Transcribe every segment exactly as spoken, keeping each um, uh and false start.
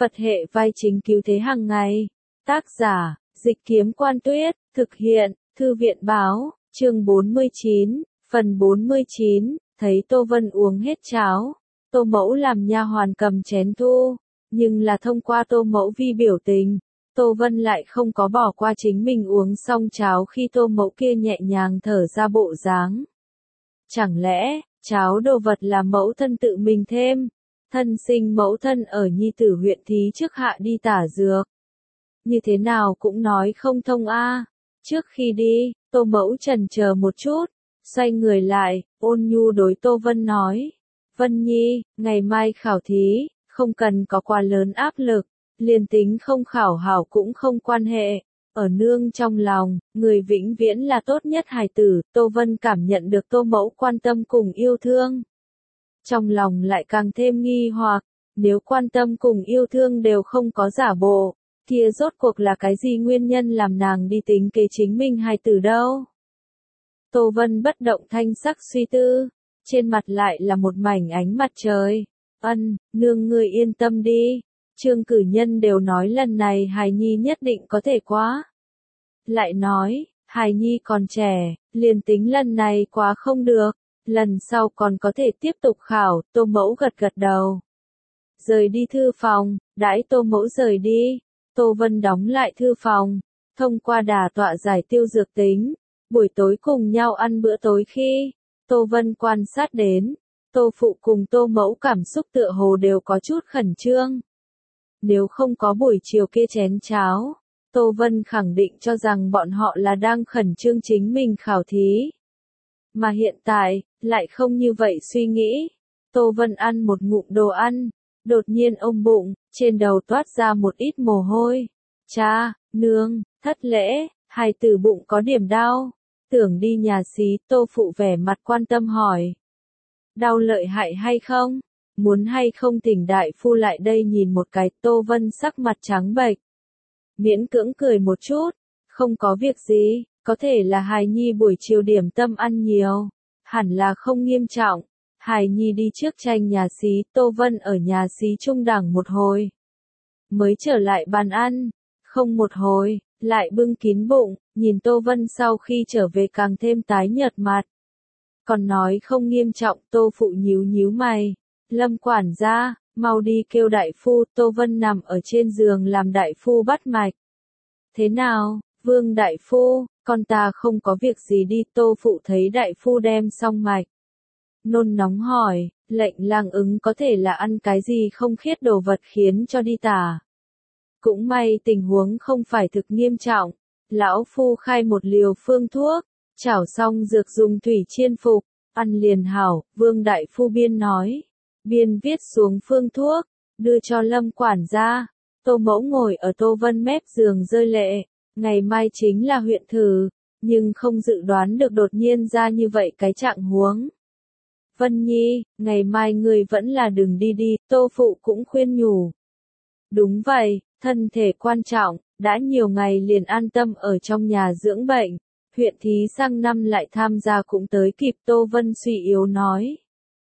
Phật hệ vai chính cứu thế hàng ngày. Tác giả, Dịch Kiếm Quan Tuyết, thực hiện, Thư viện Báo, chương bốn mươi chín, phần bốn mươi chín, thấy Tô Vân uống hết cháo. Tô Mẫu làm nha hoàn cầm chén thu, nhưng là thông qua Tô Mẫu vi biểu tình. Tô Vân lại không có bỏ qua chính mình uống xong cháo khi Tô Mẫu kia nhẹ nhàng thở ra bộ dáng. Chẳng lẽ, cháo đồ vật là mẫu thân tự mình thêm? Thân sinh mẫu thân ở nhi tử huyện thí trước hạ đi tả dược. Như thế nào cũng nói không thông a. À. Trước khi đi, Tô Mẫu chần chờ một chút, xoay người lại, ôn nhu đối Tô Vân nói. Vân Nhi, ngày mai khảo thí, không cần có quá lớn áp lực, liền tính không khảo hảo cũng không quan hệ. Ở nương trong lòng, người vĩnh viễn là tốt nhất hài tử. Tô Vân cảm nhận được Tô Mẫu quan tâm cùng yêu thương. Trong lòng lại càng thêm nghi hoặc, nếu quan tâm cùng yêu thương đều không có giả bộ, kia rốt cuộc là cái gì nguyên nhân làm nàng đi tính kế chính mình hài tử đâu? Tô Vân bất động thanh sắc suy tư, trên mặt lại là một mảnh ánh mặt trời. Ân, nương ngươi yên tâm đi, Trương cử nhân đều nói lần này hài nhi nhất định có thể quá. Lại nói, hài nhi còn trẻ, liền tính lần này quá không được, lần sau còn có thể tiếp tục khảo. Tô Mẫu gật gật đầu. Rời đi thư phòng, đãi Tô Mẫu rời đi, Tô Vân đóng lại thư phòng, thông qua đà tọa giải tiêu dược tính. Buổi tối cùng nhau ăn bữa tối khi, Tô Vân quan sát đến, Tô Phụ cùng Tô Mẫu cảm xúc tựa hồ đều có chút khẩn trương. Nếu không có buổi chiều kia chén cháo, Tô Vân khẳng định cho rằng bọn họ là đang khẩn trương chính mình khảo thí. Mà hiện tại, lại không như vậy suy nghĩ. Tô Vân ăn một ngụm đồ ăn, đột nhiên ôm bụng, trên đầu toát ra một ít mồ hôi. Cha, nương, thất lễ, hài tử bụng có điểm đau. Tưởng đi nhà xí. Tô Phụ vẻ mặt quan tâm hỏi. Đau lợi hại hay không? Muốn hay không thỉnh đại phu lại đây nhìn một cái? Tô Vân sắc mặt trắng bệch, miễn cưỡng cười một chút. Không có việc gì, có thể là hài nhi buổi chiều điểm tâm ăn nhiều, hẳn là không nghiêm trọng. Hài nhi đi trước tranh nhà xí. Tô Vân ở nhà xí trung đẳng một hồi, mới trở lại bàn ăn, không một hồi, lại bưng kín bụng, nhìn Tô Vân sau khi trở về càng thêm tái nhợt mặt. Còn nói không nghiêm trọng. Tô Phụ nhíu nhíu mày. Lâm quản gia, mau đi kêu đại phu. Tô Vân nằm ở trên giường làm đại phu bắt mạch. Thế nào, Vương đại phu, con ta không có việc gì đi? Tô Phụ thấy đại phu đem xong mạch, nôn nóng hỏi. Lệnh lang ứng có thể là ăn cái gì không khiết đồ vật khiến cho đi tả. Cũng may tình huống không phải thực nghiêm trọng. Lão phu khai một liều phương thuốc, chảo xong dược dùng thủy chiên phục, ăn liền hảo. Vương đại phu biên nói, biên viết xuống phương thuốc, đưa cho Lâm quản gia. Tô Mẫu ngồi ở Tô Vân mép giường rơi lệ. Ngày mai chính là huyện thử, nhưng không dự đoán được đột nhiên ra như vậy cái trạng huống. Vân Nhi, ngày mai người vẫn là đừng đi đi. Tô Phụ cũng khuyên nhủ. Đúng vậy, thân thể quan trọng, đã nhiều ngày liền an tâm ở trong nhà dưỡng bệnh. Huyện thí sang năm lại tham gia cũng tới kịp. Tô Vân suy yếu nói.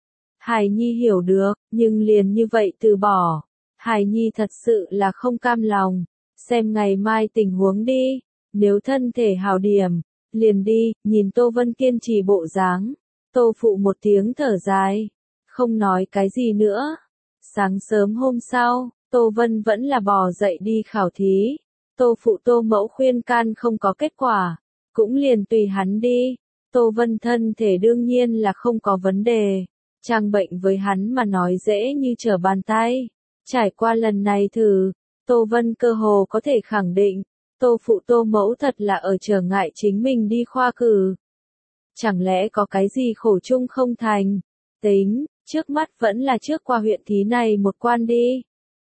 Hài nhi hiểu được, nhưng liền như vậy từ bỏ. Hài nhi thật sự là không cam lòng. Xem ngày mai tình huống đi, nếu thân thể hảo điểm, liền đi. Nhìn Tô Vân kiên trì bộ dáng, Tô Phụ một tiếng thở dài, không nói cái gì nữa. Sáng sớm hôm sau, Tô Vân vẫn là bò dậy đi khảo thí. Tô Phụ Tô Mẫu khuyên can không có kết quả, cũng liền tùy hắn đi. Tô Vân thân thể đương nhiên là không có vấn đề, trang bệnh với hắn mà nói dễ như trở bàn tay. Trải qua lần này thử, Tô Vân cơ hồ có thể khẳng định, Tô Phụ Tô Mẫu thật là ở trở ngại chính mình đi khoa cử. Chẳng lẽ có cái gì khổ chung không thành? Tính, trước mắt vẫn là trước qua huyện thí này một quan đi.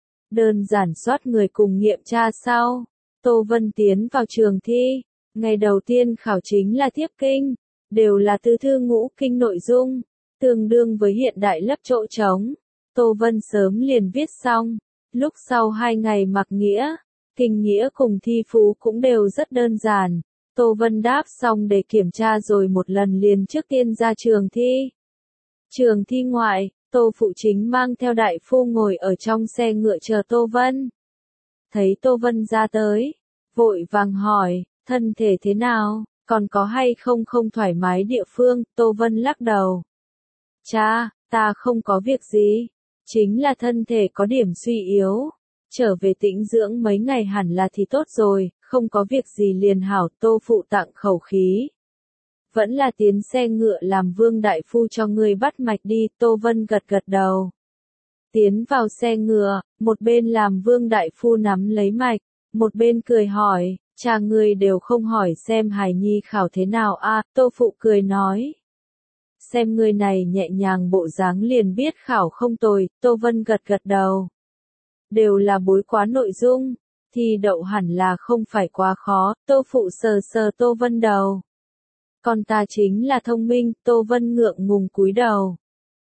Đơn giản soát người cùng nghiệm tra sau, Tô Vân tiến vào trường thi. Ngày đầu tiên khảo chính là tiếp kinh, đều là tứ thư ngũ kinh nội dung, tương đương với hiện đại lấp chỗ trống. Tô Vân sớm liền viết xong, lúc sau hai ngày mặc nghĩa, kinh nghĩa cùng thi phú cũng đều rất đơn giản. Tô Vân đáp xong để kiểm tra rồi một lần liền trước tiên ra trường thi. Trường thi ngoại, Tô Phụ chính mang theo đại phu ngồi ở trong xe ngựa chờ Tô Vân. Thấy Tô Vân ra tới, vội vàng hỏi, thân thể thế nào, còn có hay không không thoải mái địa phương, Tô Vân lắc đầu. Cha, ta không có việc gì, chính là thân thể có điểm suy yếu, trở về tĩnh dưỡng mấy ngày hẳn là thì tốt rồi, không có việc gì liền hảo. Tô Phụ tặng khẩu khí. Vẫn là tiến xe ngựa làm Vương đại phu cho ngươi bắt mạch đi, Tô Vân gật gật đầu. Tiến vào xe ngựa, một bên làm Vương đại phu nắm lấy mạch, một bên cười hỏi, cha ngươi đều không hỏi xem hài nhi khảo thế nào a? À, Tô Phụ cười nói. Xem ngươi này nhẹ nhàng bộ dáng liền biết khảo không tồi, Tô Vân gật gật đầu. Đều là bối quá nội dung, thì đậu hẳn là không phải quá khó, Tô Phụ sờ sờ Tô Vân đầu. Con ta chính là thông minh, Tô Vân ngượng ngùng cúi đầu.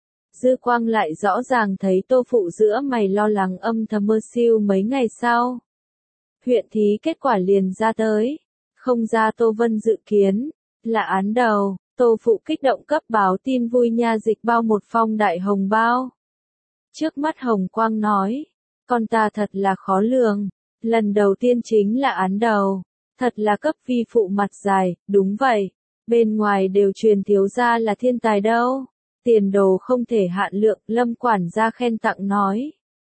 Dư quang lại rõ ràng thấy Tô Phụ giữa mày lo lắng âm thầm mơ siêu mấy ngày sau. Huyện thí kết quả liền ra tới, không ra Tô Vân dự kiến, là án đầu, Tô Phụ kích động cấp báo tin vui nha dịch bao một phong đại hồng bao. Trước mắt hồng quang nói, con ta thật là khó lường, lần đầu tiên chính là án đầu, thật là cấp vi phụ mặt dài, đúng vậy, bên ngoài đều truyền thiếu gia là thiên tài đâu, tiền đồ không thể hạn lượng, Lâm quản gia khen tặng nói.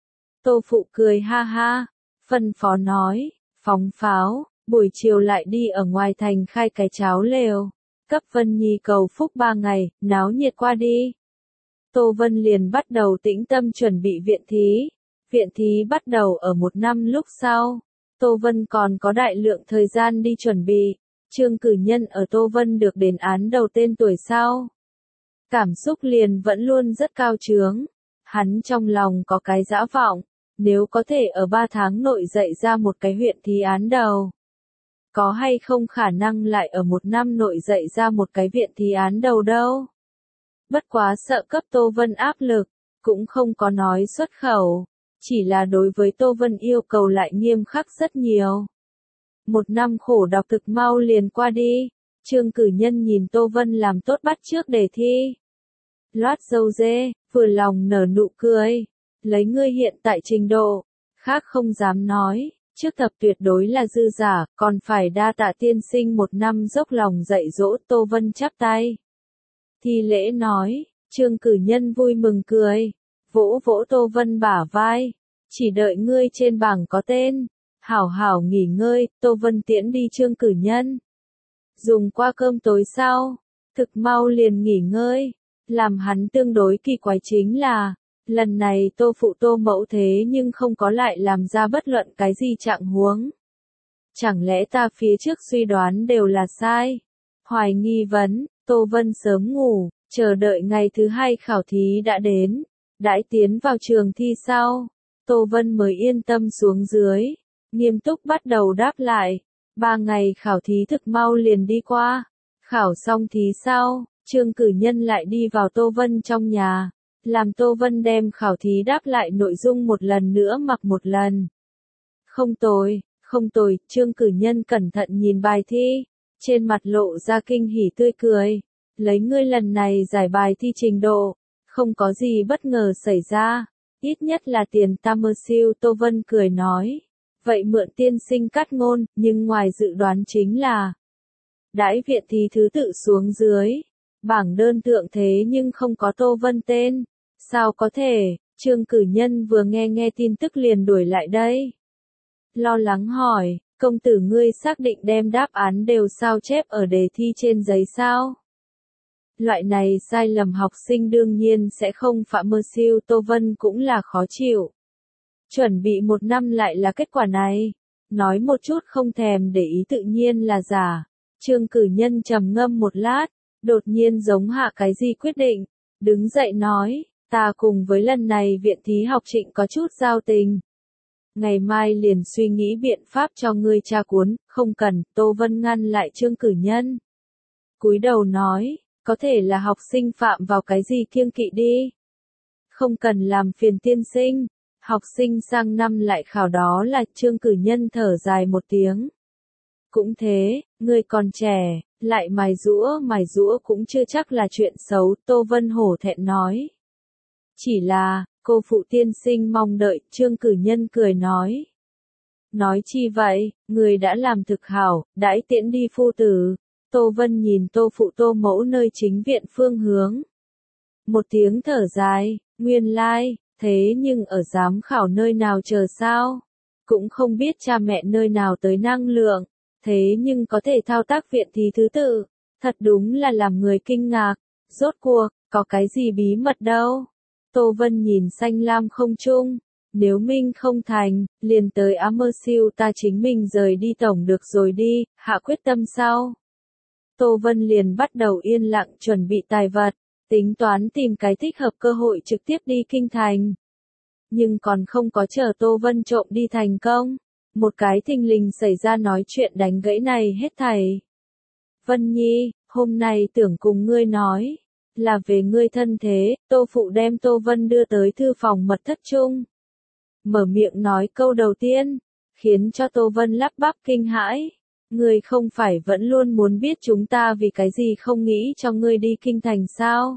Tô Phụ cười ha ha, phân phó nói, phóng pháo, buổi chiều lại đi ở ngoài thành khai cái cháo lều, cấp Vân Nhi cầu phúc ba ngày, náo nhiệt qua đi. Tô Vân liền bắt đầu tĩnh tâm chuẩn bị viện thí. Viện thí bắt đầu ở một năm lúc sau. Tô Vân còn có đại lượng thời gian đi chuẩn bị. Trương cử nhân ở Tô Vân được đền án đầu tên tuổi sau. Cảm xúc liền vẫn luôn rất cao trướng. Hắn trong lòng có cái dã vọng. Nếu có thể ở ba tháng nội dạy ra một cái huyện thí án đầu. Có hay không khả năng lại ở một năm nội dạy ra một cái viện thí án đầu đâu. Bất quá sợ cấp Tô Vân áp lực, cũng không có nói xuất khẩu, chỉ là đối với Tô Vân yêu cầu lại nghiêm khắc rất nhiều. Một năm khổ đọc thực mau liền qua đi, Trương cử nhân nhìn Tô Vân làm tốt bắt trước đề thi. Loát dâu dê, vừa lòng nở nụ cười, lấy ngươi hiện tại trình độ, khác không dám nói, trước tập tuyệt đối là dư giả, còn phải đa tạ tiên sinh một năm dốc lòng dạy dỗ. Tô Vân chắp tay. Thi lễ nói, Trương cử nhân vui mừng cười, vỗ vỗ Tô Vân bả vai, chỉ đợi ngươi trên bảng có tên, hảo hảo nghỉ ngơi. Tô Vân tiễn đi Trương cử nhân. Dùng qua cơm tối sau, thực mau liền nghỉ ngơi, làm hắn tương đối kỳ quái chính là, lần này Tô Phụ Tô Mẫu thế nhưng không có lại làm ra bất luận cái gì trạng huống. Chẳng lẽ ta phía trước suy đoán đều là sai? Hoài nghi vấn. Tô Vân sớm ngủ, chờ đợi ngày thứ hai khảo thí đã đến, đãi tiến vào trường thi sau, Tô Vân mới yên tâm xuống dưới, nghiêm túc bắt đầu đáp lại. Ba ngày khảo thí thực mau liền đi qua, khảo xong thí sau, Trương cử nhân lại đi vào Tô Vân trong nhà, làm Tô Vân đem khảo thí đáp lại nội dung một lần nữa mặc một lần. Không tồi, không tồi, Trương cử nhân cẩn thận nhìn bài thi. Trên mặt lộ ra kinh hỉ tươi cười, lấy ngươi lần này giải bài thi trình độ, không có gì bất ngờ xảy ra, ít nhất là tiền ta mơ siêu. Tô Vân cười nói, vậy mượn tiên sinh cắt ngôn, nhưng ngoài dự đoán chính là, đãi viện thì thứ tự xuống dưới, bảng đơn thượng thế nhưng không có Tô Vân tên, sao có thể? Trương cử nhân vừa nghe nghe tin tức liền đuổi lại đây. Lo lắng hỏi, công tử ngươi xác định đem đáp án đều sao chép ở đề thi trên giấy sao? Loại này sai lầm học sinh đương nhiên sẽ không phạm mơ siêu. Tô Vân cũng là khó chịu. Chuẩn bị một năm lại là kết quả này. Nói một chút không thèm để ý tự nhiên là giả. Trương cử nhân trầm ngâm một lát, đột nhiên giống hạ cái gì quyết định. Đứng dậy nói, ta cùng với lần này viện thí học trịnh có chút giao tình. Ngày mai liền suy nghĩ biện pháp cho ngươi tra cuốn, không cần. Tô Vân ngăn lại Trương cử nhân. Cúi đầu nói, có thể là học sinh phạm vào cái gì kiêng kỵ đi. Không cần làm phiền tiên sinh, học sinh sang năm lại khảo đó là. Trương cử nhân thở dài một tiếng. Cũng thế, ngươi còn trẻ, lại mài rũa mài rũa cũng chưa chắc là chuyện xấu. Tô Vân hổ thẹn nói. Chỉ là, cô phụ tiên sinh mong đợi, Trương cử nhân cười nói. Nói chi vậy, người đã làm thực hảo, đãi tiễn đi phu tử. Tô Vân nhìn Tô phụ Tô mẫu nơi chính viện phương hướng. Một tiếng thở dài, nguyên lai, thế nhưng ở giám khảo nơi nào chờ sao? Cũng không biết cha mẹ nơi nào tới năng lượng, thế nhưng có thể thao tác viện thì thứ tự. Thật đúng là làm người kinh ngạc, rốt cuộc, có cái gì bí mật đâu. Tô Vân nhìn xanh lam không trung, nếu Minh không thành, liền tới Amersiu ta chính mình rời đi tổng được rồi đi, hạ quyết tâm sau. Tô Vân liền bắt đầu yên lặng chuẩn bị tài vật, tính toán tìm cái thích hợp cơ hội trực tiếp đi kinh thành. Nhưng còn không có chờ Tô Vân trộm đi thành công, một cái thình lình xảy ra nói chuyện đánh gãy này hết thảy. Vân Nhi, hôm nay tưởng cùng ngươi nói, là về ngươi thân thế, Tô phụ đem Tô Vân đưa tới thư phòng mật thất chung. Mở miệng nói câu đầu tiên, khiến cho Tô Vân lắp bắp kinh hãi. Ngươi không phải vẫn luôn muốn biết chúng ta vì cái gì không nghĩ cho ngươi đi kinh thành sao?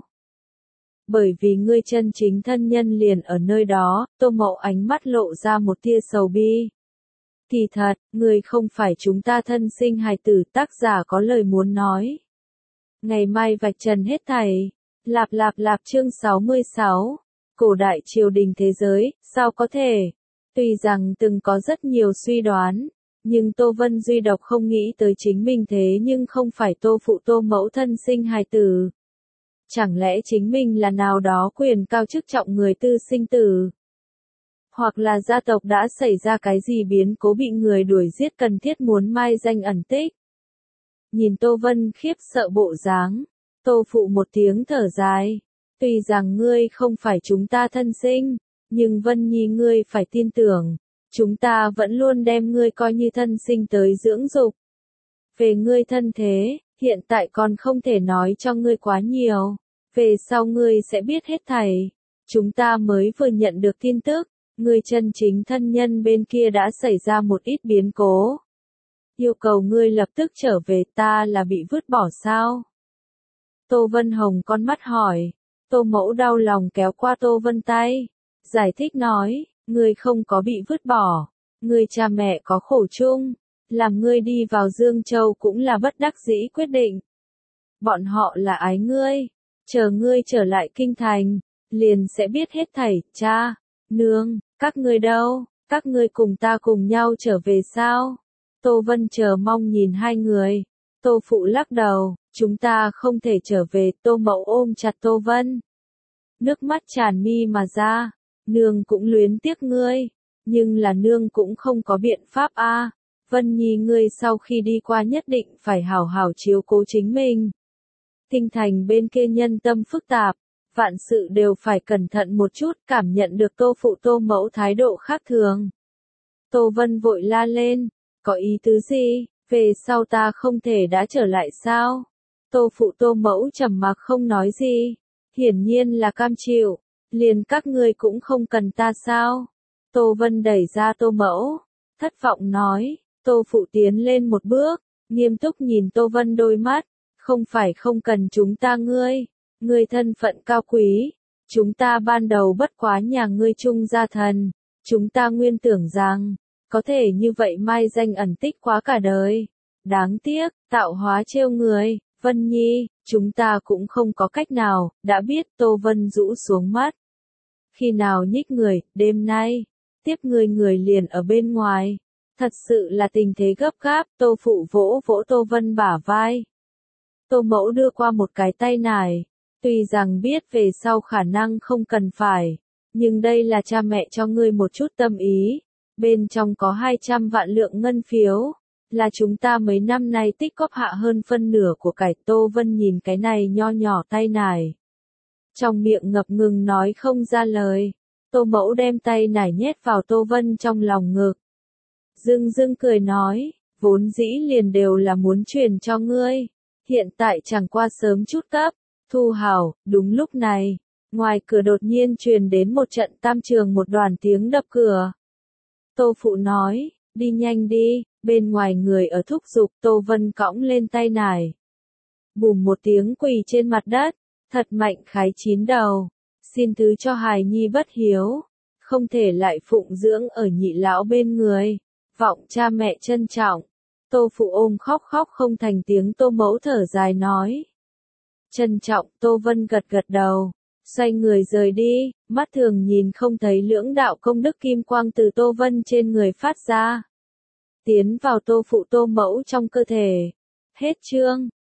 Bởi vì ngươi chân chính thân nhân liền ở nơi đó, Tô Mậu ánh mắt lộ ra một tia sầu bi. Kỳ thật, ngươi không phải chúng ta thân sinh hài tử, tác giả có lời muốn nói. Ngày mai vạch trần hết thảy. Lạp lạp lạp chương sáu mươi sáu. Cổ đại triều đình thế giới, sao có thể? Tuy rằng từng có rất nhiều suy đoán, nhưng Tô Vân duy độc không nghĩ tới chính mình thế nhưng không phải Tô phụ Tô mẫu thân sinh hài tử. Chẳng lẽ chính mình là nào đó quyền cao chức trọng người tư sinh tử? Hoặc là gia tộc đã xảy ra cái gì biến cố bị người đuổi giết cần thiết muốn mai danh ẩn tích? Nhìn Tô Vân khiếp sợ bộ dáng, Tô phụ một tiếng thở dài. Tuy rằng ngươi không phải chúng ta thân sinh, nhưng Vân Nhi ngươi phải tin tưởng, chúng ta vẫn luôn đem ngươi coi như thân sinh tới dưỡng dục. Về ngươi thân thế, hiện tại còn không thể nói cho ngươi quá nhiều, về sau ngươi sẽ biết hết thảy. Chúng ta mới vừa nhận được tin tức, ngươi chân chính thân nhân bên kia đã xảy ra một ít biến cố. Yêu cầu ngươi lập tức trở về, ta là bị vứt bỏ sao? Tô Vân Hồng con mắt hỏi. Tô Mẫu đau lòng kéo qua Tô Vân tay, giải thích nói, ngươi không có bị vứt bỏ, ngươi cha mẹ có khổ chung, làm ngươi đi vào Dương Châu cũng là bất đắc dĩ quyết định. Bọn họ là ái ngươi, chờ ngươi trở lại kinh thành, liền sẽ biết hết thảy, cha, nương, các ngươi đâu, các ngươi cùng ta cùng nhau trở về sao? Tô Vân chờ mong nhìn hai người, Tô phụ lắc đầu, chúng ta không thể trở về, Tô Mậu ôm chặt Tô Vân. Nước mắt tràn mi mà ra, nương cũng luyến tiếc ngươi, nhưng là nương cũng không có biện pháp a. À. Vân Nhi ngươi sau khi đi qua nhất định phải hảo hảo chiếu cố chính mình. Kinh thành bên kia nhân tâm phức tạp, vạn sự đều phải cẩn thận một chút, cảm nhận được Tô phụ Tô Mẫu thái độ khác thường. Tô Vân vội la lên, có ý tứ gì, về sau ta không thể đã trở lại sao? Tô phụ Tô Mẫu trầm mặc không nói gì, hiển nhiên là cam chịu, liền các ngươi cũng không cần ta sao? Tô Vân đẩy ra Tô Mẫu, thất vọng nói, Tô phụ tiến lên một bước, nghiêm túc nhìn Tô Vân đôi mắt, không phải không cần chúng ta ngươi, ngươi thân phận cao quý, chúng ta ban đầu bất quá nhà ngươi chung gia thần, chúng ta nguyên tưởng rằng, có thể như vậy mai danh ẩn tích quá cả đời. Đáng tiếc, tạo hóa trêu người, Vân Nhi, chúng ta cũng không có cách nào, đã biết, Tô Vân rũ xuống mắt. Khi nào nhích người, đêm nay, tiếp người người liền ở bên ngoài. Thật sự là tình thế gấp gáp, Tô phụ vỗ vỗ Tô Vân bả vai. Tô Mẫu đưa qua một cái tay nải, tuy rằng biết về sau khả năng không cần phải, nhưng đây là cha mẹ cho ngươi một chút tâm ý, bên trong có hai trăm vạn lượng ngân phiếu, là chúng ta mấy năm nay tích góp hạ hơn phân nửa của cải. Tô Vân nhìn cái này nho nhỏ tay nải, trong miệng ngập ngừng nói không ra lời. Tô Mẫu đem tay nải nhét vào Tô Vân trong lòng ngực, dưng dưng cười nói, vốn dĩ liền đều là muốn truyền cho ngươi, hiện tại chẳng qua sớm chút cấp, thu hảo. Đúng lúc này, ngoài cửa đột nhiên truyền đến một trận tam trường một đoàn tiếng đập cửa. Tô phụ nói, đi nhanh đi, bên ngoài người ở thúc giục. Tô Vân cõng lên tay nải, bùm một tiếng quỳ trên mặt đất, thật mạnh khái chín đầu, xin thứ cho hài nhi bất hiếu, không thể lại phụng dưỡng ở nhị lão bên người, vọng cha mẹ trân trọng. Tô Phụ ôm khóc khóc không thành tiếng. Tô Mẫu thở dài nói. Trân trọng. Tô Vân gật gật đầu, xoay người rời đi, mắt thường nhìn không thấy lưỡng đạo công đức kim quang từ Tô Vân trên người phát ra, tiến vào Tô Phụ Tô Mẫu trong cơ thể. Hết chương.